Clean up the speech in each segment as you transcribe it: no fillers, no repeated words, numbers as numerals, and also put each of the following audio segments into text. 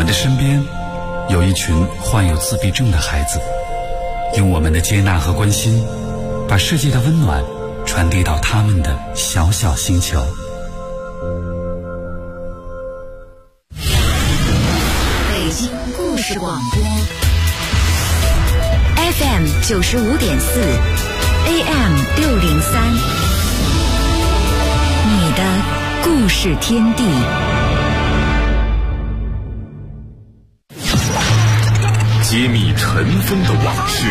们的身边有一群患有自闭症的孩子，用我们的接纳和关心，把世界的温暖传递到他们的小小星球。 北京故事广播 FM 95.4 AM 603，你的故事天地。 揭秘尘封的往事，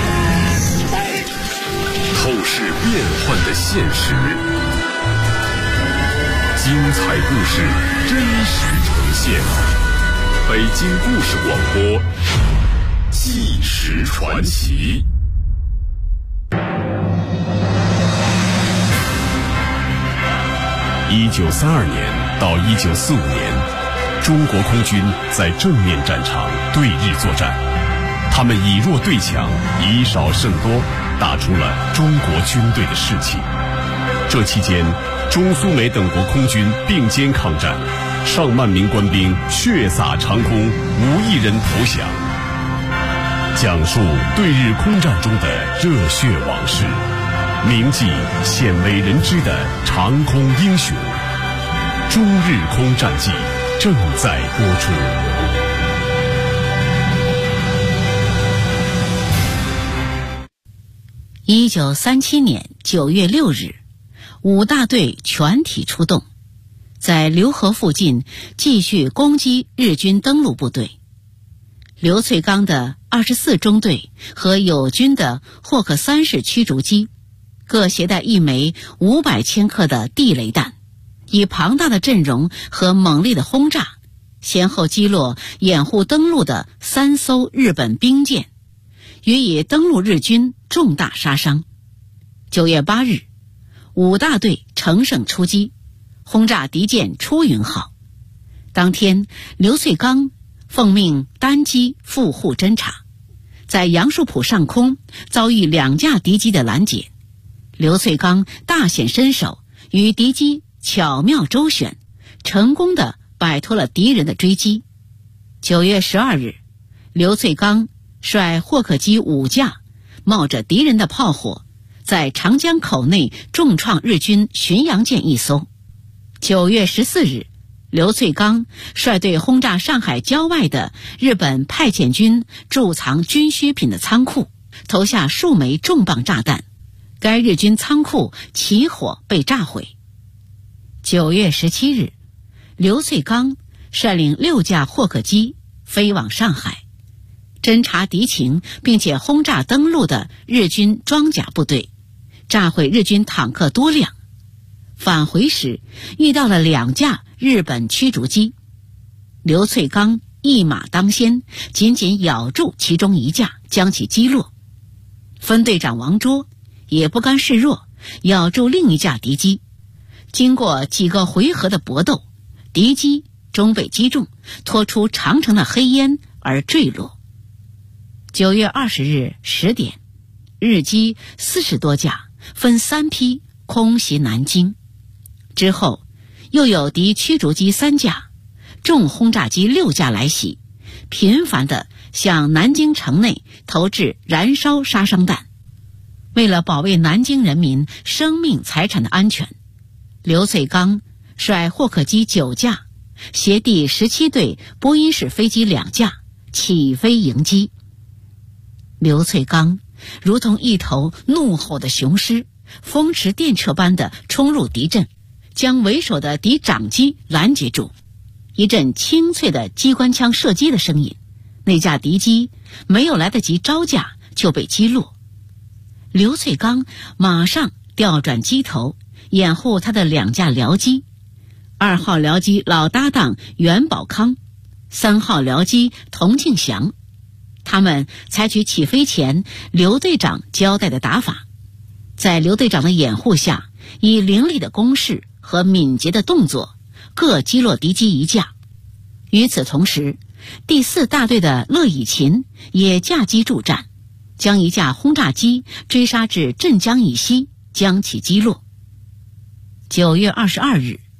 透视变幻的现实，精彩故事真实呈现。北京故事广播，纪实传奇。1932年到1945年，中国空军在正面战场对日作战，他们以弱对强，以少胜多，打出了中国军队的士气。这期间，中苏美等国空军并肩抗战，上万名官兵血洒长空，无一人投降。讲述对日空战中的热血往事，铭记鲜为人知的长空英雄。中日空战记正在播出。 1937年9月6日，5大队全体出动，在浏河附近继续攻击日军登陆部队。刘粹刚的24中队和友军的霍克3式驱逐机各携带1枚500千克的地雷弹，以庞大的阵容和猛烈的轰炸，先后击落掩护登陆的3艘日本兵舰，予以登陆日军重大杀伤。9月8日，5大队乘胜出击，轰炸敌舰出云号。当天，刘粹刚奉命单机赴沪侦察，在杨树浦上空遭遇2架敌机的拦截。刘粹刚大显身手，与敌机巧妙周旋，成功地摆脱了敌人的追击。9月12日，刘粹刚率霍克机5架，冒着敌人的炮火，在长江口内重创日军巡洋舰1艘。9月14日，刘粹刚率队轰炸上海郊外的日本派遣军贮藏军需品的仓库，投下数枚重磅炸弹，该日军仓库起火被炸毁。9月17日，刘粹刚率领6架霍克机飞往上海，侦察敌情，并且轰炸登陆的日军装甲部队，炸毁日军坦克多辆。返回时遇到了2架日本驱逐机，刘粹刚一马当先，紧紧咬住其中1架，将其击落。分队长王卓也不甘示弱，咬住另1架敌机。经过几个回合的搏斗，敌机终被击中，拖出长长的黑烟而坠落。9月20日10点，日机40多架分3批空袭南京。之后又有敌驱逐机3架、重轰炸机6架来袭，频繁地向南京城内投掷燃烧杀伤弹。为了保卫南京人民生命财产的安全，刘粹刚率霍克机9架，携第17队波音式飞机2架起飞迎击。刘粹刚如同一头怒吼的雄狮，风驰电掣般地冲入敌阵，将为首的敌长机拦截住。一阵清脆的机关枪射击的声音，那架敌机没有来得及招架就被击落。刘粹刚马上调转机头，掩护他的2架僚机，2号僚机老搭档袁宝康，3号僚机童庆祥。他们采取起飞前刘队长交代的打法，在刘队长的掩护下，以凌厉的攻势和敏捷的动作，各击落敌机1架。与此同时，第4大队的乐以琴也驾机助战，将1架轰炸机追杀至镇江以西，将其击落。9月22日，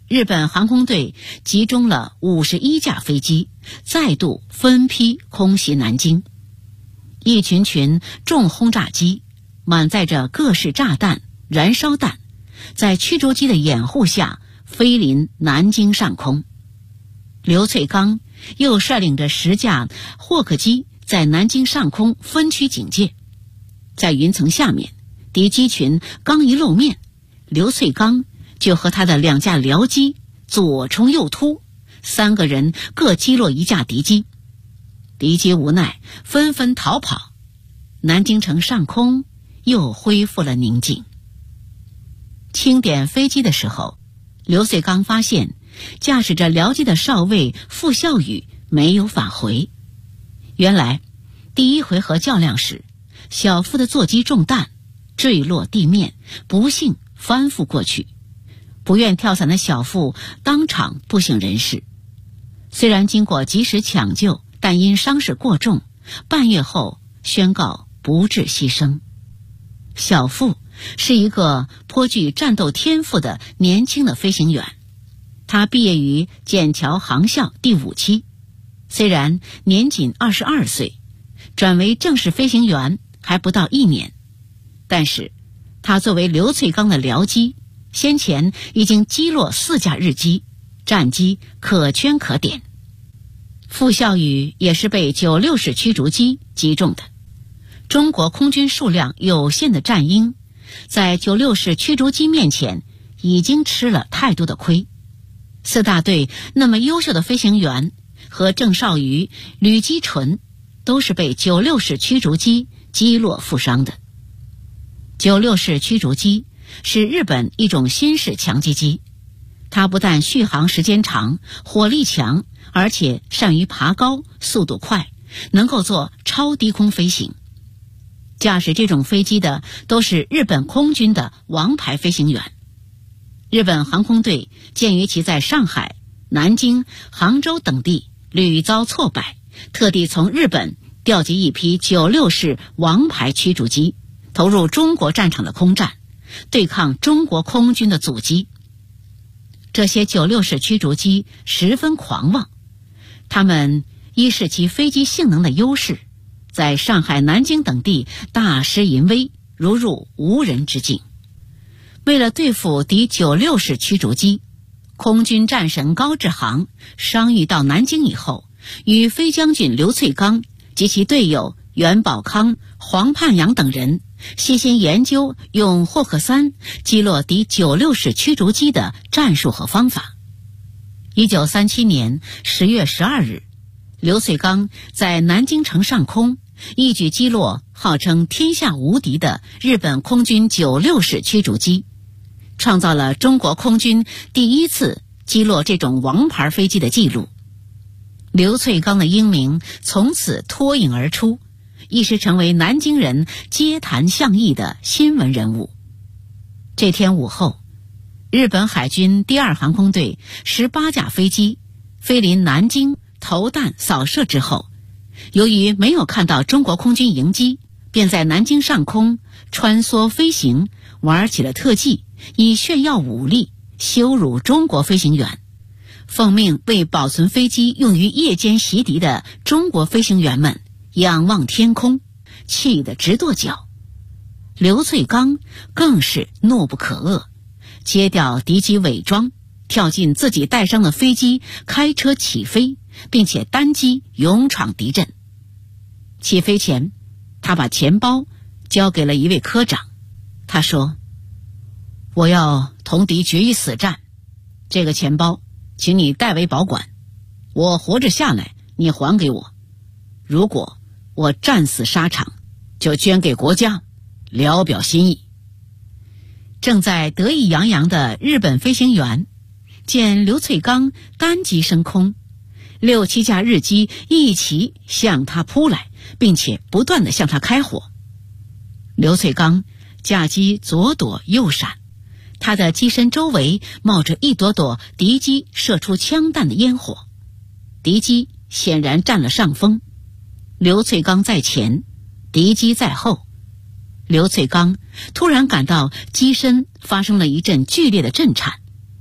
日本航空队集中了51架飞机，再度分批空袭南京。一群群重轰炸机满载着各式炸弹、燃烧弹，在驱逐机的掩护下飞临南京上空。刘粹刚又率领着10架霍克机在南京上空分区警戒。在云层下面，敌机群刚一露面，刘粹刚就和他的2架僚机左冲右突，3个人各击落1架敌机。敌机无奈纷纷逃跑，南京城上空又恢复了宁静。清点飞机的时候，刘粹刚发现驾驶着僚机的少尉傅孝宇没有返回。原来第1回合较量时，小傅的座机中弹坠落地面，不幸翻覆过去，不愿跳伞的小傅当场不省人事。虽然经过及时抢救，但因伤势过重，半月后宣告不治牺牲。小傅是一个颇具战斗天赋的年轻的飞行员，他毕业于笕桥航校第5期，虽然年仅22岁，转为正式飞行员还不到1年，但是他作为刘粹刚的僚机，先前已经击落4架日机，战绩可圈可点。傅孝宇也是被96式驱逐机击中的。中国空军数量有限的战鹰，在96式驱逐机面前已经吃了太多的亏。4大队那么优秀的飞行员和郑少瑜、吕基纯都是被96式驱逐机击落负伤的。96式驱逐机是日本一种新式强击机，它不但续航时间长、火力强，而且善于爬高、速度快，能够做超低空飞行。驾驶这种飞机的都是日本空军的王牌飞行员。日本航空队鉴于其在上海、南京、杭州等地屡遭挫败，特地从日本调集一批96式王牌驱逐机，投入中国战场的空战，对抗中国空军的阻击。这些96式驱逐机十分狂妄，他们一是其飞机性能的优势，在上海、南京等地大施淫威，如入无人之境。为了对付敌96式驱逐机，空军战神高志航伤愈到南京以后，与飞将军刘粹刚及其队友袁宝康、黄盼阳等人细心研究用霍克3击落敌96式驱逐机的战术和方法。1937年10月12日，刘粹刚在南京城上空一举击落号称天下无敌的日本空军96式驱逐机，创造了中国空军第1次击落这种王牌飞机的记录。刘粹刚的英名从此脱颖而出，一时成为南京人街谈巷议的新闻人物。这天午后，日本海军第2航空队18架飞机飞临南京投弹扫射之后，由于没有看到中国空军营机，便在南京上空穿梭飞行，玩起了特技，以炫耀武力，羞辱中国飞行员。奉命为保存飞机用于夜间袭敌的中国飞行员们仰望天空，气得直跺脚。刘粹刚更是怒不可遏，揭掉敌机伪装，跳进自己带伤的飞机，开车起飞，并且单机勇闯敌阵。起飞前，他把钱包交给了一位科长，他说：“我要同敌决一死战，这个钱包请你代为保管，我活着下来你还给我，如果我战死沙场，就捐给国家，聊表心意。”正在得意洋洋的日本飞行员见刘粹刚单机升空，6、7架日机一齐向他扑来，并且不断地向他开火。刘粹刚驾机左躲右闪，他的机身周围冒着一朵朵敌机射出枪弹的烟火，敌机显然占了上风。刘粹刚在前，敌机在后。刘粹刚突然感到机身发生了一阵剧烈的震颤，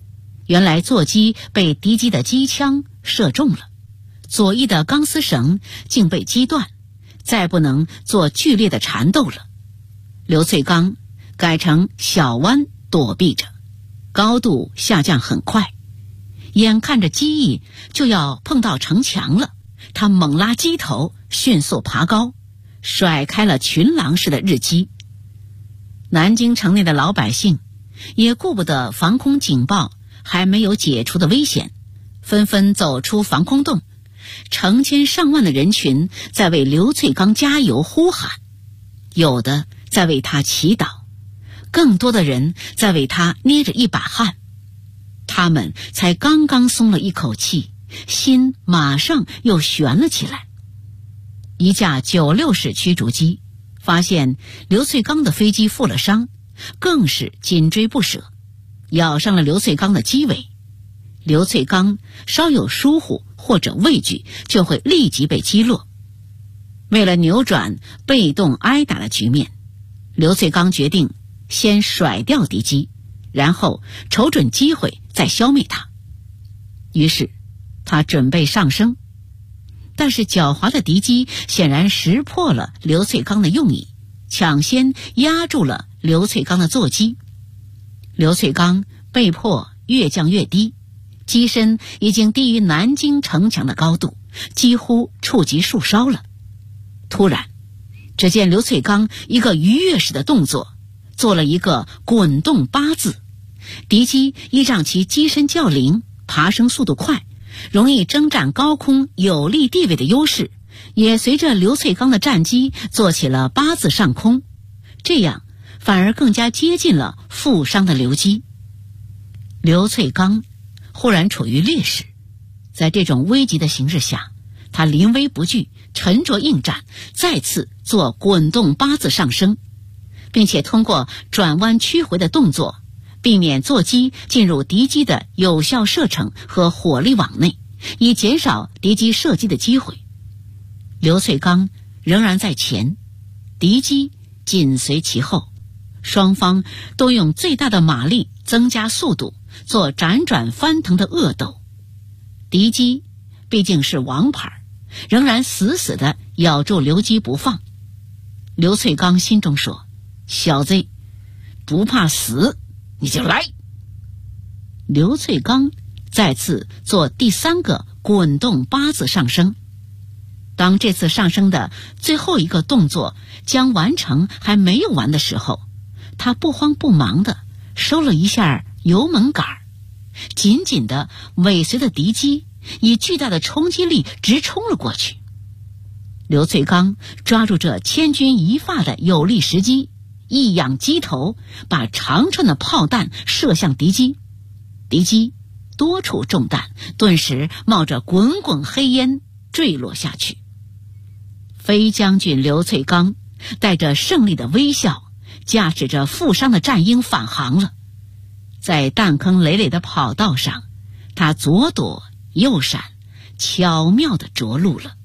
原来座机被敌机的机枪射中了，左翼的钢丝绳竟被击断，再不能做剧烈的缠斗了。刘粹刚改成小弯躲避着，高度下降很快，眼看着机翼就要碰到城墙了，他猛拉机头，迅速爬高，甩开了群狼式的日机。南京城内的老百姓也顾不得防空警报还没有解除的危险，纷纷走出防空洞，成千上万的人群在为刘粹刚加油呼喊，有的在为他祈祷，更多的人在为他捏着一把汗。他们才刚刚松了一口气，心马上又悬了起来。一架96式驱逐机发现刘粹刚的飞机负了伤，更是紧追不舍，咬上了刘粹刚的机尾。刘粹刚稍有疏忽或者畏惧，就会立即被击落。为了扭转被动挨打的局面，刘粹刚决定先甩掉敌机，然后瞅准机会再消灭它。于是他准备上升，但是狡猾的敌机显然识破了刘粹刚的用意，抢先压住了刘粹刚的座机。刘粹刚被迫越降越低，机身已经低于南京城墙的高度，几乎触及树梢了。突然，只见刘粹刚一个鱼跃式的动作，做了一个滚动8字。敌机依仗其机身较灵，爬升速度快，容易征战高空有利地位的优势，也随着刘粹刚的战机做起了8字上空，这样反而更加接近了负伤的刘机。刘粹刚忽然处于劣势，在这种危急的形势下，他临危不惧，沉着应战，再次做滚动8字上升，并且通过转弯曲回的动作，避免座机进入敌机的有效射程和火力网内，以减少敌机射击的机会。刘粹刚仍然在前，敌机紧随其后，双方都用最大的马力增加速度，做辗转翻腾的恶斗。敌机毕竟是王牌，仍然死死地咬住刘机不放。刘粹刚心中说：小子，不怕死你就来。刘粹刚再次做第3个滚动8字上升。当这次上升的最后一个动作将完成还没有完的时候，他不慌不忙地收了一下油门杆，紧紧地尾随着敌机，以巨大的冲击力直冲了过去。刘粹刚抓住这千钧一发的有利时机，一仰机头，把长串的炮弹射向敌机。敌机多处中弹，顿时冒着滚滚黑烟坠落下去。飞将军刘粹刚带着胜利的微笑，驾驶着负伤的战鹰返航了。在弹坑累累的跑道上，他左躲右闪，巧妙地着陆了。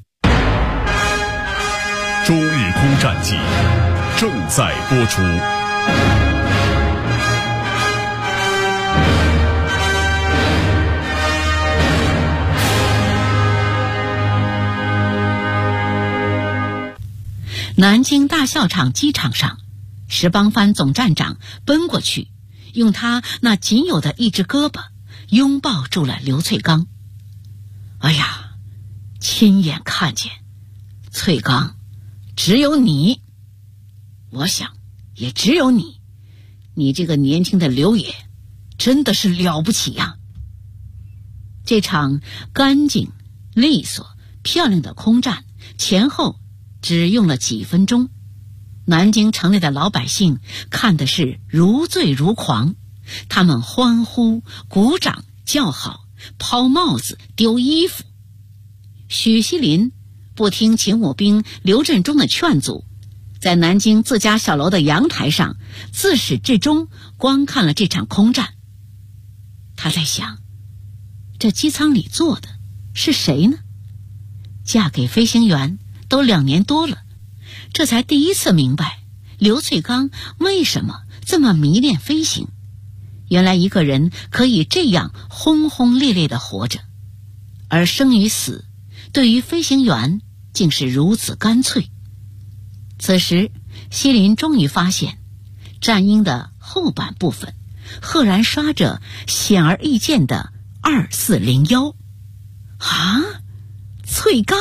中日空战记正在播出。 南京大校场机场上，石邦藩总站长奔过去，用他那仅有的一只胳膊拥抱住了刘粹刚。哎呀，亲眼看见，粹刚，只有你，我想也只有你，你这个年轻的刘爷真的是了不起呀。这场干净利索漂亮的空战前后只用了几分钟，南京城内的老百姓看的是如醉如狂，他们欢呼鼓掌叫好，抛帽子丢衣服。许锡林不听勤务兵刘振中的劝阻，在南京自家小楼的阳台上自始至终观看了这场空战。他在想，这机舱里坐的是谁呢？嫁给飞行员都2年多了，这才第一次明白刘粹刚为什么这么迷恋飞行。 原来一个人可以这样轰轰烈烈地活着，而生与死对于飞行员竟是如此干脆。此时西林终于发现，战鹰的后板部分赫然刷着显而易见的2401。啊，翠刚！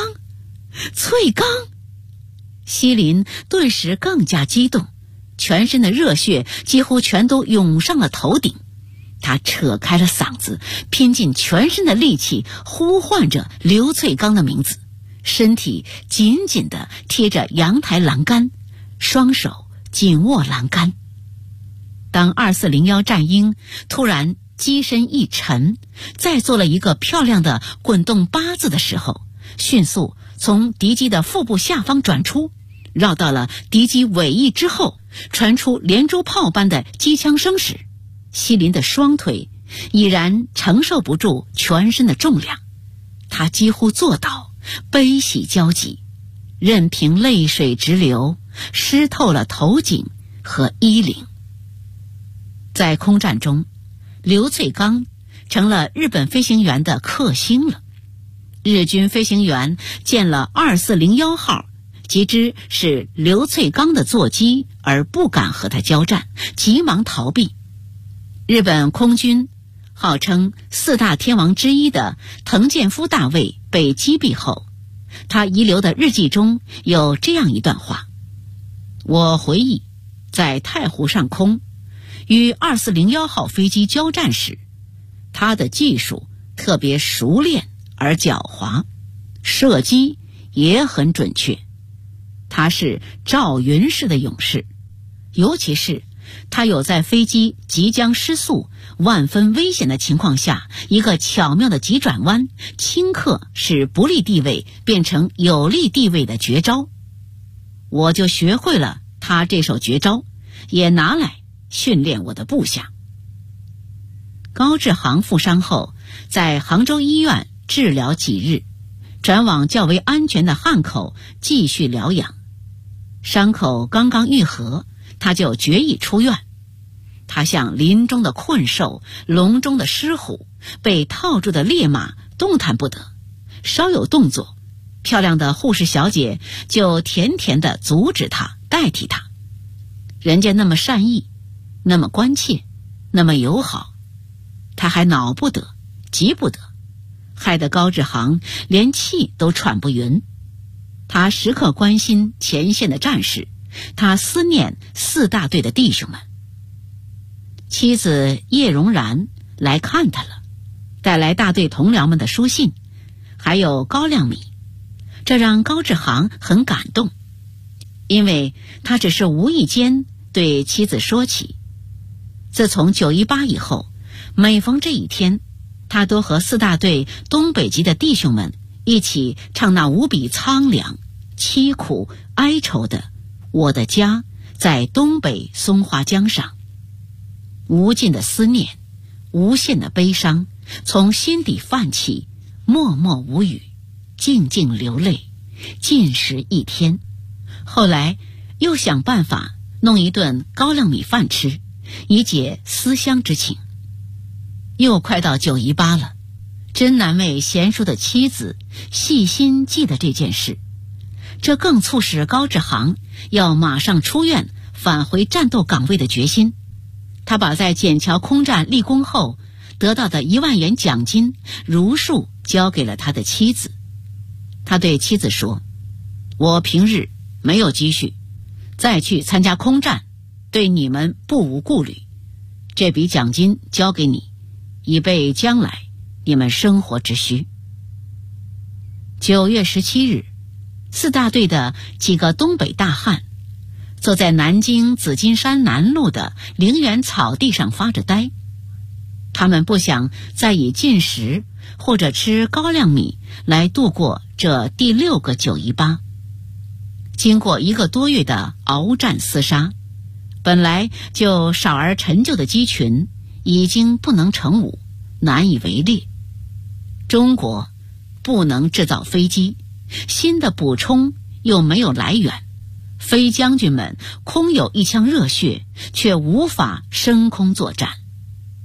西林顿时更加激动，全身的热血几乎全都涌上了头顶。他扯开了嗓子，拼尽全身的力气呼唤着刘翠刚的名字，身体紧紧地贴着阳台栏杆，双手紧握栏杆。当2401战鹰突然机身一沉，再做了一个漂亮的滚动8字的时候，迅速从敌机的腹部下方转出，绕到了敌机尾翼之后，传出连珠炮般的机枪声时，西林的双腿已然承受不住全身的重量，他几乎坐倒，悲喜交集，任凭泪水直流，湿透了头颈和衣领。在空战中，刘翠刚成了日本飞行员的克星了。日军飞行员见了2401号，即知是刘翠刚的座机，而不敢和他交战，急忙逃避。日本空军号称4大天王之一的藤健夫大尉被击毙后，他遗留的日记中有这样一段话：我回忆，在太湖上空与2401号飞机交战时，他的技术特别熟练而狡猾，射击也很准确。他是赵云式的勇士，尤其是他有在飞机即将失速、万分危险的情况下，一个巧妙的急转弯，顷刻使不利地位变成有利地位的绝招。我就学会了他这手绝招，也拿来训练我的部下。高志航负伤后，在杭州医院治疗几日，转往较为安全的汉口继续疗养。伤口刚刚愈合，他就决意出院。他像林中的困兽，笼中的狮虎，被套住的烈马，动弹不得。稍有动作，漂亮的护士小姐就甜甜地阻止他，代替他。人家那么善意，那么关切，那么友好，他还恼不得，急不得，害得高志航连气都喘不匀。他时刻关心前线的战士，他思念4大队的弟兄们。妻子叶荣然来看他了，带来大队同僚们的书信，还有高粱米，这让高志航很感动，因为他只是无意间对妻子说起，自从918以后，每逢这一天，他都和4大队东北籍的弟兄们一起唱那无比苍凉、凄苦、哀愁的《我的家在东北松花江上》。无尽的思念，无限的悲伤从心底泛起，默默无语，静静流泪，尽食一天。后来又想办法弄一顿高粱米饭吃，以解思乡之情。又快到918了，真难为贤淑的妻子细心记得这件事，这更促使高志航要马上出院返回战斗岗位的决心。他把在笕桥空战立功后得到的1万元奖金如数交给了他的妻子。他对妻子说，我平日没有积蓄，再去参加空战对你们不无顾虑，这笔奖金交给你，以备将来你们生活之需。9月17日，4大队的几个东北大汉坐在南京紫金山南路的陵园草地上发着呆，他们不想再以进食或者吃高粱米来度过这第6个918。经过1个多月的鏖战厮杀，本来就少而陈旧的机群已经不能成武，难以为列。中国不能制造飞机，新的补充又没有来源，飞将军们空有一腔热血，却无法升空作战。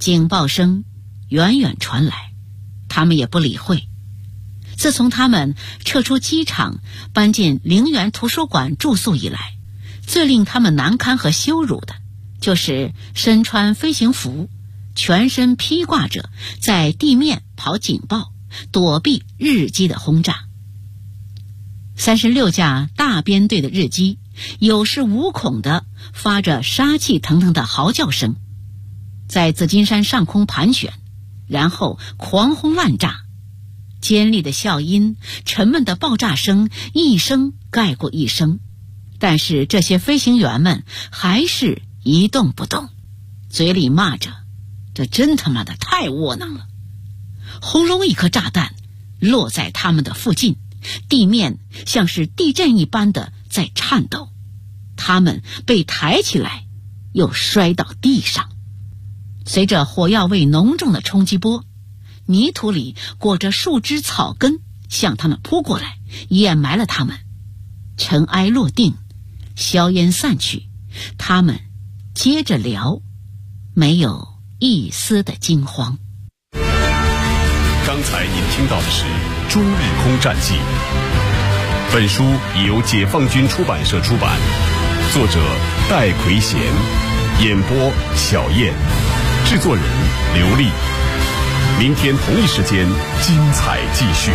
警报声远远传来，他们也不理会。自从他们撤出机场，搬进陵园图书馆住宿以来，最令他们难堪和羞辱的，就是身穿飞行服，全身披挂着，在地面跑警报，躲避日机的轰炸。36架大编队的日机有恃无恐地发着杀气腾腾的嚎叫声，在紫金山上空盘旋，然后狂轰滥炸。尖利的笑音，沉闷的爆炸声，一声盖过一声，但是这些飞行员们还是一动不动，嘴里骂着：这真他妈的太窝囊了。轰隆一颗炸弹落在他们的附近，地面像是地震一般的在颤抖，他们被抬起来又摔到地上。随着火药味浓重的冲击波，泥土里裹着树枝草根向他们扑过来，掩埋了他们。尘埃落定，硝烟散去，他们接着聊，没有一丝的惊慌。 刚才您听到的是《中日空战记》，本书由解放军出版社出版，作者戴奎贤，演播小燕，制作人刘丽。明天同一时间，精彩继续。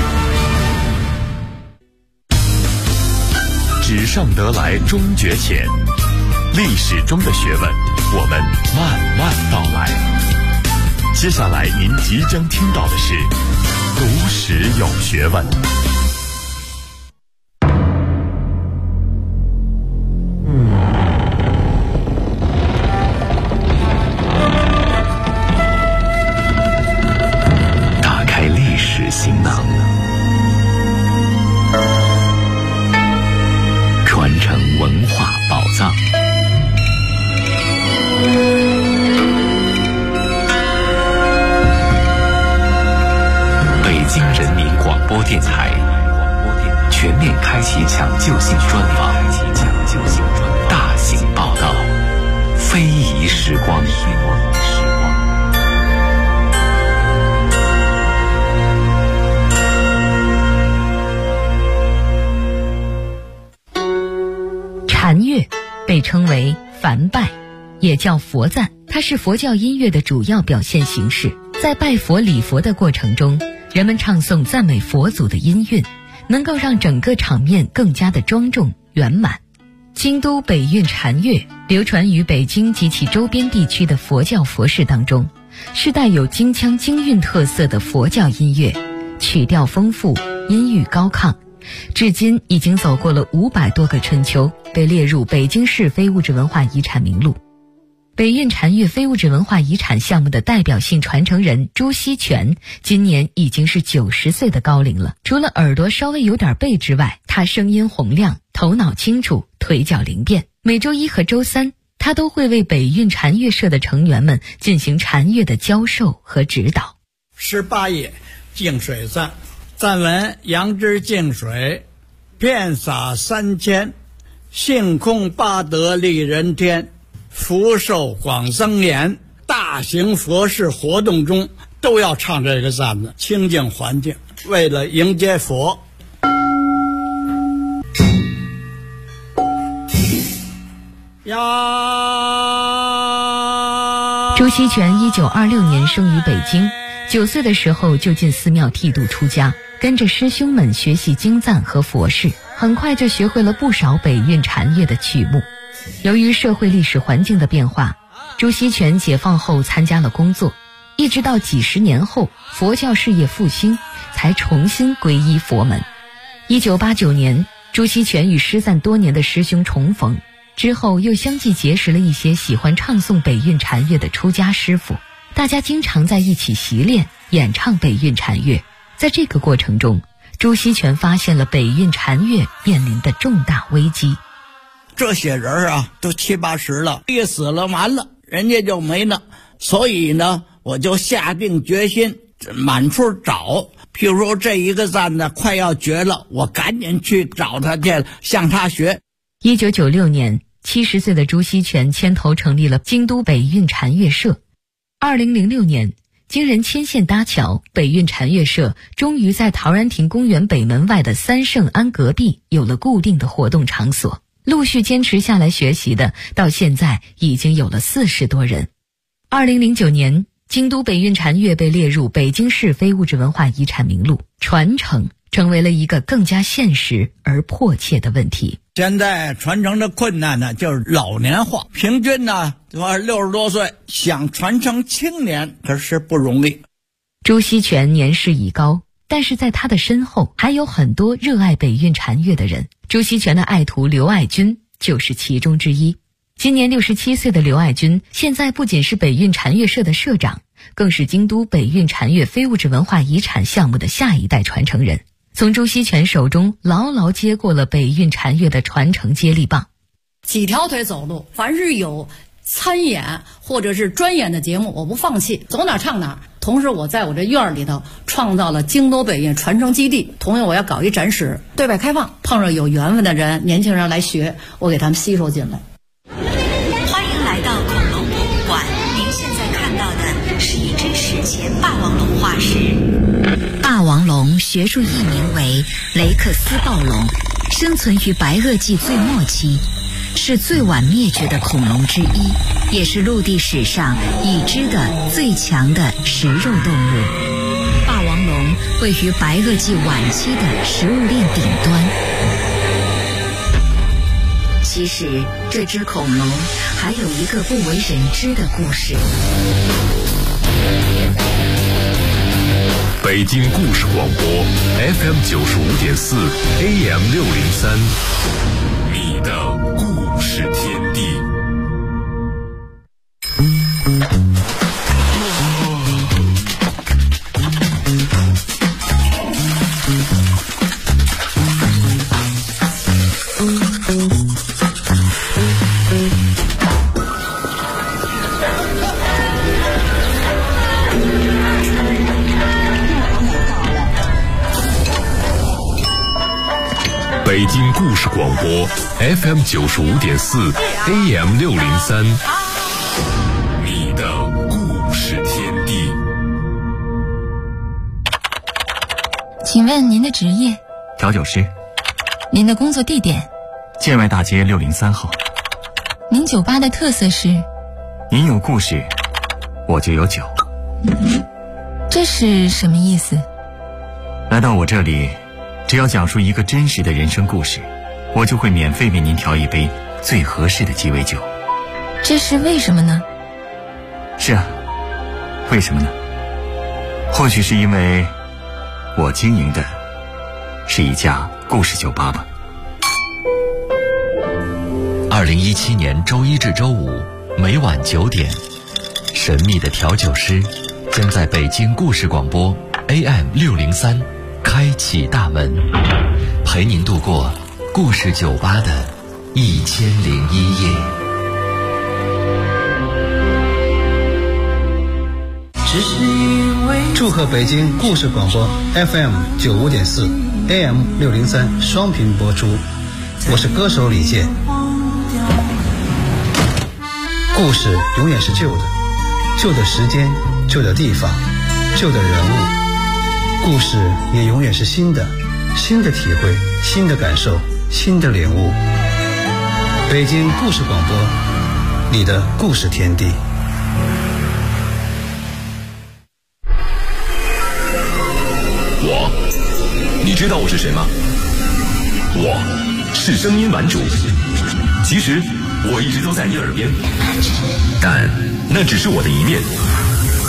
纸上得来终觉浅，历史中的学问，我们慢慢道来。接下来您即将听到的是读史有学问。 打开历史行囊，传承文化宝藏。北京人民广播电台全面开启抢救性专访，大型报道，非遗时光。 禅乐被称为梵拜，也叫佛赞，它是佛教音乐的主要表现形式。在拜佛礼佛的过程中，人们唱诵赞美佛祖的音韵，能够让整个场面更加的庄重圆满。京都北韵禅乐流传于北京及其周边地区的佛教佛事当中，是带有京腔京韵特色的佛教音乐，曲调丰富，音域高亢，至今已经走过了500多个春秋，被列入北京市非物质文化遗产名录。北韵禅乐非物质文化遗产项目的代表性传承人朱锡全今年已经是90岁的高龄了。除了耳朵稍微有点背之外，他声音洪亮，头脑清楚，腿脚灵便。每周一和周三，他都会为北韵禅乐社的成员们进行禅乐的教授和指导。 18页净水赞，赞文：杨枝净水，遍洒3000，性空八德利人天，福寿广增延。大型佛事活动中都要唱这个赞子，清净环境，为了迎接佛。 朱锡全1926年生于北京，9岁的时候就进寺庙剃度出家，跟着师兄们学习经赞和佛事，很快就学会了不少北韵禅乐的曲目。由于社会历史环境的变化，朱锡全解放后参加了工作，一直到几十年后佛教事业复兴，才重新皈依佛门。1989年，朱锡全与失散多年的师兄重逢，之后又相继结识了一些喜欢唱诵北韵禅乐的出家师傅，大家经常在一起习练演唱北韵禅乐。在这个过程中，朱锡全发现了北韵禅乐面临的重大危机。 这些人啊，都70、80了，一死了完了，人家就没了。所以呢，我就下定决心满处找。譬如说这一个赞呢快要绝了，我赶紧去找他去，向他学。 1996年，70岁的朱锡全牵头成立了京都北韵禅乐社。 2006年，经人牵线搭桥，北运禅乐社终于在陶然亭公园北门外的三圣庵隔壁有了固定的活动场所。陆续坚持下来学习的，到现在已经有了40多人。2009年，京都北运禅乐被列入北京市非物质文化遗产名录，传承成为了一个更加现实而迫切的问题。 现在传承的困难呢，就是老年化，平均呢60多岁，想传承青年可是不容易。 朱锡全年事已高，但是在他的身后还有很多热爱北运禅乐的人。朱锡全的爱徒刘爱军就是其中之一。今年67岁的刘爱军，现在不仅是北运禅乐社的社长，更是京都北运禅乐非物质文化遗产项目的下一代传承人，从朱锡全手中牢牢接过了北运禅乐的传承接力棒。 几条腿走路，凡是有参演或者是专演的节目，我不放弃，走哪唱哪。同时我在我这院里头创造了京都北运传承基地，同样我要搞一展示，对外开放，碰上有缘分的人，年轻人来学，我给他们吸收进来。 欢迎来到恐龙博物馆，您现在看到的是一只史前霸王龙化石。霸王龙学术译名为雷克斯暴龙，生存于白垩纪最末期，是最晚灭绝的恐龙之一，也是陆地史上已知的最强的食肉动物。霸王龙位于白垩纪晚期的食物链顶端。其实这只恐龙还有一个不为人知的故事。 北京故事广播 FM 95.4 AM 603，你的故事天地。北京故事广播 FM 95.4 AM 603，你的故事天地。 请问您的职业？ 调酒师。 您的工作地点？ 建外大街603号。 您酒吧的特色是？ 您有故事，我就有酒。 这是什么意思？ 来到我这里，只要讲述一个真实的人生故事，我就会免费为您调一杯最合适的鸡尾酒。 这是为什么呢？ 是啊，为什么呢？或许是因为我经营的是一家故事酒吧吧。 2017年周一至周五每晚9点，神秘的调酒师将在北京故事广播 AM 603开启大门，陪您度过故事酒吧的1001夜。 祝贺北京故事广播 FM 95.4 AM 603双频播出，我是歌手李健。故事永远是旧的，旧的时间，旧的地方，旧的人物。故事也永远是新的，新的体会，新的感受，新的领悟。北京故事广播，你的故事天地。 你知道我是谁吗？我是声音玩主。其实我一直都在你耳边，但那只是我的一面。